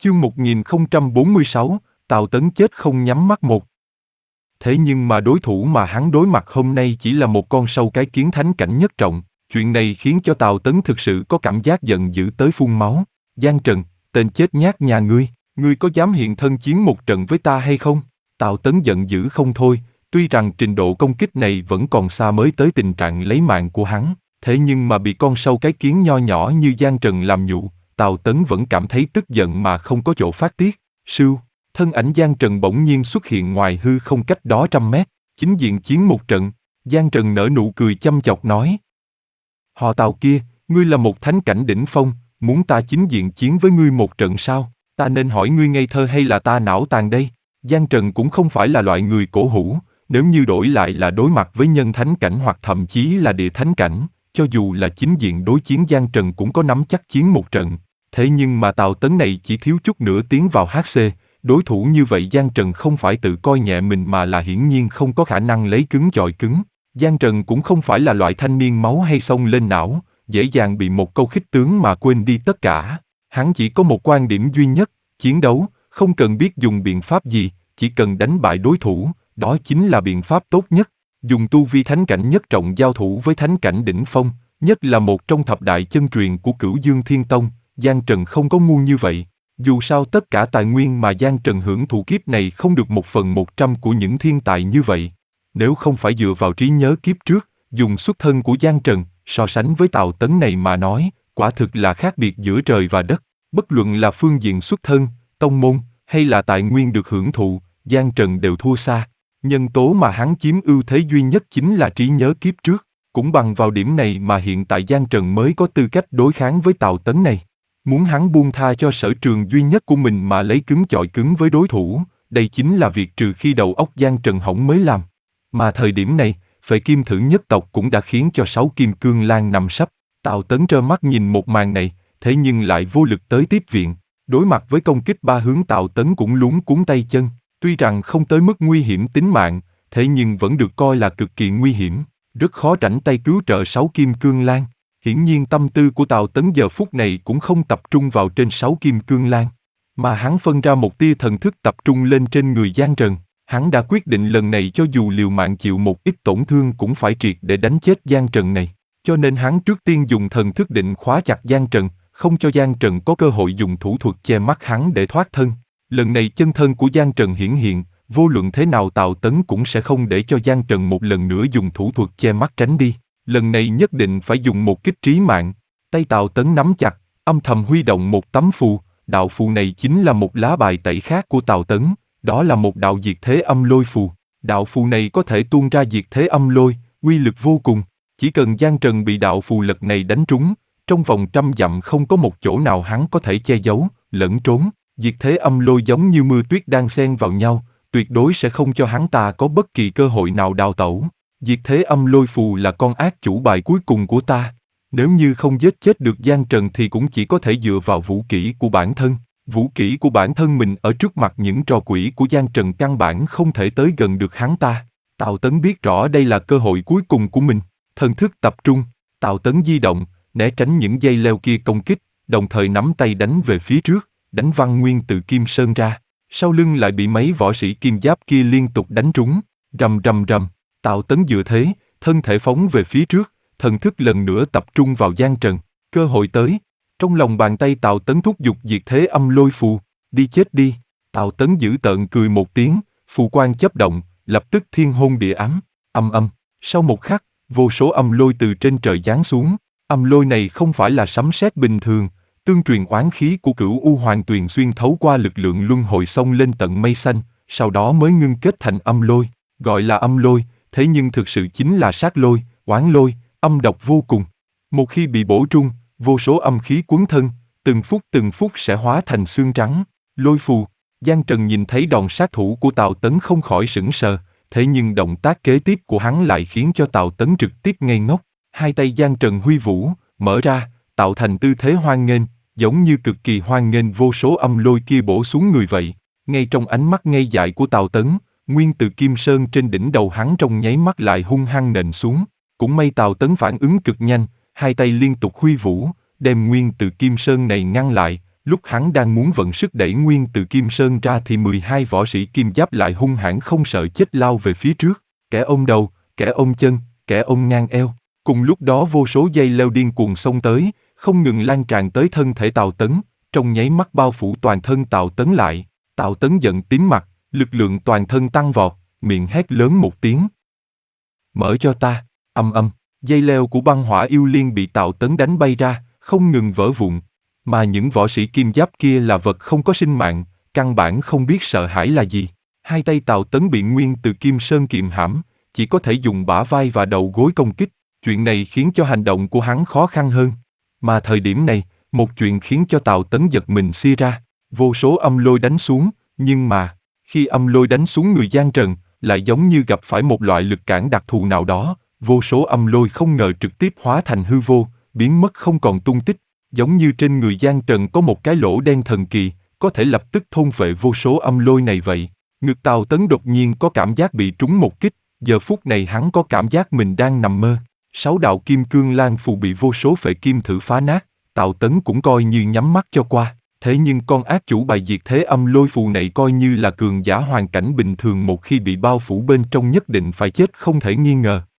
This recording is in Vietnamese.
Chương 1046, Tào Tấn chết không nhắm mắt một. Thế nhưng mà đối thủ mà hắn đối mặt hôm nay chỉ là một con sâu cái kiến thánh cảnh nhất trọng, chuyện này khiến cho Tào Tấn thực sự có cảm giác giận dữ tới phun máu. Giang Trần, tên chết nhát nhà ngươi có dám hiện thân chiến một trận với ta hay không? Tào Tấn giận dữ không thôi, tuy rằng trình độ công kích này vẫn còn xa mới tới tình trạng lấy mạng của hắn, thế nhưng mà bị con sâu cái kiến nho nhỏ như Giang Trần làm nhụ, Tào Tấn vẫn cảm thấy tức giận mà không có chỗ phát tiết. Sưu, thân ảnh Giang Trần bỗng nhiên xuất hiện ngoài hư không cách đó 100 mét, chính diện chiến một trận. Giang Trần nở nụ cười chăm chọc nói: Họ Tào kia, ngươi là một thánh cảnh đỉnh phong, muốn ta chính diện chiến với ngươi một trận sao? Ta nên hỏi ngươi ngây thơ hay là ta não tàn đây? Giang Trần cũng không phải là loại người cổ hủ, nếu như đổi lại là đối mặt với nhân thánh cảnh hoặc thậm chí là địa thánh cảnh, cho dù là chính diện đối chiến Giang Trần cũng có nắm chắc chiến một trận. Thế nhưng mà Tào Tấn này chỉ thiếu chút nữa tiến vào HC, đối thủ như vậy Giang Trần không phải tự coi nhẹ mình mà là hiển nhiên không có khả năng lấy cứng chọi cứng. Giang Trần cũng không phải là loại thanh niên máu hay xông lên não, dễ dàng bị một câu khích tướng mà quên đi tất cả. Hắn chỉ có một quan điểm duy nhất, chiến đấu, không cần biết dùng biện pháp gì, chỉ cần đánh bại đối thủ, đó chính là biện pháp tốt nhất. Dùng tu vi thánh cảnh nhất trọng giao thủ với thánh cảnh đỉnh phong, nhất là một trong thập đại chân truyền của Cửu Dương Thiên Tông, Giang Trần không có ngu như vậy. Dù sao tất cả tài nguyên mà Giang Trần hưởng thụ kiếp này không được 1/100 của những thiên tài như vậy. Nếu không phải dựa vào trí nhớ kiếp trước, dùng xuất thân của Giang Trần, so sánh với Tào Tấn này mà nói, quả thực là khác biệt giữa trời và đất. Bất luận là phương diện xuất thân, tông môn, hay là tài nguyên được hưởng thụ, Giang Trần đều thua xa. Nhân tố mà hắn chiếm ưu thế duy nhất chính là trí nhớ kiếp trước. Cũng bằng vào điểm này mà hiện tại Giang Trần mới có tư cách đối kháng với Tào Tấn này. Muốn hắn buông tha cho sở trường duy nhất của mình mà lấy cứng chọi cứng với đối thủ, đây chính là việc trừ khi đầu óc Giang Trần hỏng mới làm. Mà thời điểm này, Phệ Kim Thử nhất tộc cũng đã khiến cho 6 kim cương lang nằm sấp. Tào Tấn trơ mắt nhìn một màn này, thế nhưng lại vô lực tới tiếp viện. Đối mặt với công kích ba hướng Tào Tấn cũng luống cuống tay chân. Tuy rằng không tới mức nguy hiểm tính mạng, thế nhưng vẫn được coi là cực kỳ nguy hiểm. Rất khó rảnh tay cứu trợ 6 kim cương lang. Hiển nhiên tâm tư của Tào Tấn giờ phút này cũng không tập trung vào trên 6 kim cương lang, mà hắn phân ra một tia thần thức tập trung lên trên người Giang Trần. Hắn đã quyết định lần này cho dù liều mạng chịu một ít tổn thương cũng phải triệt để đánh chết Giang Trần này. Cho nên hắn trước tiên dùng thần thức định khóa chặt Giang Trần, không cho Giang Trần có cơ hội dùng thủ thuật che mắt hắn để thoát thân. Lần này chân thân của Giang Trần hiển hiện, vô luận thế nào Tào Tấn cũng sẽ không để cho Giang Trần một lần nữa dùng thủ thuật che mắt tránh đi. Lần này nhất định phải dùng một kích trí mạng. Tay Tào Tấn nắm chặt, âm thầm huy động một tấm phù. Đạo phù này chính là một lá bài tẩy khác của Tào Tấn, đó là một đạo diệt thế âm lôi phù. Đạo phù này có thể tuôn ra diệt thế âm lôi, uy lực vô cùng. Chỉ cần Giang Trần bị đạo phù lật này đánh trúng, trong vòng 100 dặm không có một chỗ nào hắn có thể che giấu, lẫn trốn. Diệt thế âm lôi giống như mưa tuyết đang xen vào nhau, tuyệt đối sẽ không cho hắn ta có bất kỳ cơ hội nào đào tẩu. Diệt thế âm lôi phù là con ác chủ bài cuối cùng của ta. Nếu như không giết chết được Giang Trần thì cũng chỉ có thể dựa vào vũ kỹ của bản thân. Vũ kỹ của bản thân mình ở trước mặt những trò quỷ của Giang Trần căn bản không thể tới gần được hắn ta. Tào Tấn biết rõ đây là cơ hội cuối cùng của mình. Thần thức tập trung, Tào Tấn di động, né tránh những dây leo kia công kích, đồng thời nắm tay đánh về phía trước, đánh Văn Nguyên từ Kim Sơn ra. Sau lưng lại bị mấy võ sĩ kim giáp kia liên tục đánh trúng, rầm rầm rầm. Tào Tấn dựa thế, thân thể phóng về phía trước, thần thức lần nữa tập trung vào Giang Trần. Cơ hội tới. Trong lòng bàn tay Tào Tấn thúc giục diệt thế âm lôi phù. Đi chết đi. Tào Tấn dữ tợn cười một tiếng, phù quang chớp động, lập tức thiên hôn địa ám. Âm âm. Sau một khắc, vô số âm lôi từ trên trời giáng xuống. Âm lôi này không phải là sấm sét bình thường. Tương truyền oán khí của Cửu U Hoàng Tuyền xuyên thấu qua lực lượng luân hồi xông lên tận mây xanh, sau đó mới ngưng kết thành âm lôi. Gọi là âm lôi, thế nhưng thực sự chính là sát lôi, oán lôi, âm độc vô cùng. Một khi bị bổ trung, vô số âm khí cuốn thân, từng phút sẽ hóa thành xương trắng. Lôi phù. Giang Trần nhìn thấy đòn sát thủ của Tào Tấn không khỏi sững sờ, thế nhưng động tác kế tiếp của hắn lại khiến cho Tào Tấn trực tiếp ngây ngốc. Hai tay Giang Trần huy vũ, mở ra, tạo thành tư thế hoan nghênh, giống như cực kỳ hoan nghênh vô số âm lôi kia bổ xuống người vậy. Ngay trong ánh mắt ngây dại của Tào Tấn, nguyên từ Kim Sơn trên đỉnh đầu hắn trong nháy mắt lại hung hăng nện xuống. Cũng may Tào Tấn phản ứng cực nhanh, hai tay liên tục huy vũ, đem nguyên từ Kim Sơn này ngăn lại, Lúc hắn đang muốn vận sức đẩy nguyên từ Kim Sơn ra thì 12 võ sĩ kim giáp lại hung hãn không sợ chết lao về phía trước, kẻ ôm đầu, kẻ ôm chân, kẻ ôm ngang eo. Cùng lúc đó vô số dây leo điên cuồng xông tới, không ngừng lan tràn tới thân thể Tào Tấn, trong nháy mắt bao phủ toàn thân Tào Tấn lại. Tào Tấn giận tím mặt, lực lượng toàn thân tăng vọt, miệng hét lớn một tiếng. Mở cho ta, âm âm, dây leo của băng hỏa yêu liên bị Tào Tấn đánh bay ra, không ngừng vỡ vụn. Mà những võ sĩ kim giáp kia là vật không có sinh mạng, căn bản không biết sợ hãi là gì. Hai tay Tào Tấn bị nguyên từ Kim Sơn kiềm hãm, chỉ có thể dùng bả vai và đầu gối công kích. Chuyện này khiến cho hành động của hắn khó khăn hơn. Mà thời điểm này, một chuyện khiến cho Tào Tấn giật mình xia ra. Vô số âm lôi đánh xuống, nhưng mà, khi âm lôi đánh xuống người Giang Trần, lại giống như gặp phải một loại lực cản đặc thù nào đó. Vô số âm lôi không ngờ trực tiếp hóa thành hư vô, biến mất không còn tung tích. Giống như trên người Giang Trần có một cái lỗ đen thần kỳ, có thể lập tức thôn phệ vô số âm lôi này vậy. Ngực Tào Tấn đột nhiên có cảm giác bị trúng một kích, giờ phút này hắn có cảm giác mình đang nằm mơ. 6 đạo kim cương lan phù bị vô số phệ kim thử phá nát, Tào Tấn cũng coi như nhắm mắt cho qua. Thế nhưng con ác chủ bài diệt thế âm lôi phù này coi như là cường giả hoàn cảnh bình thường, một khi bị bao phủ bên trong nhất định phải chết không thể nghi ngờ.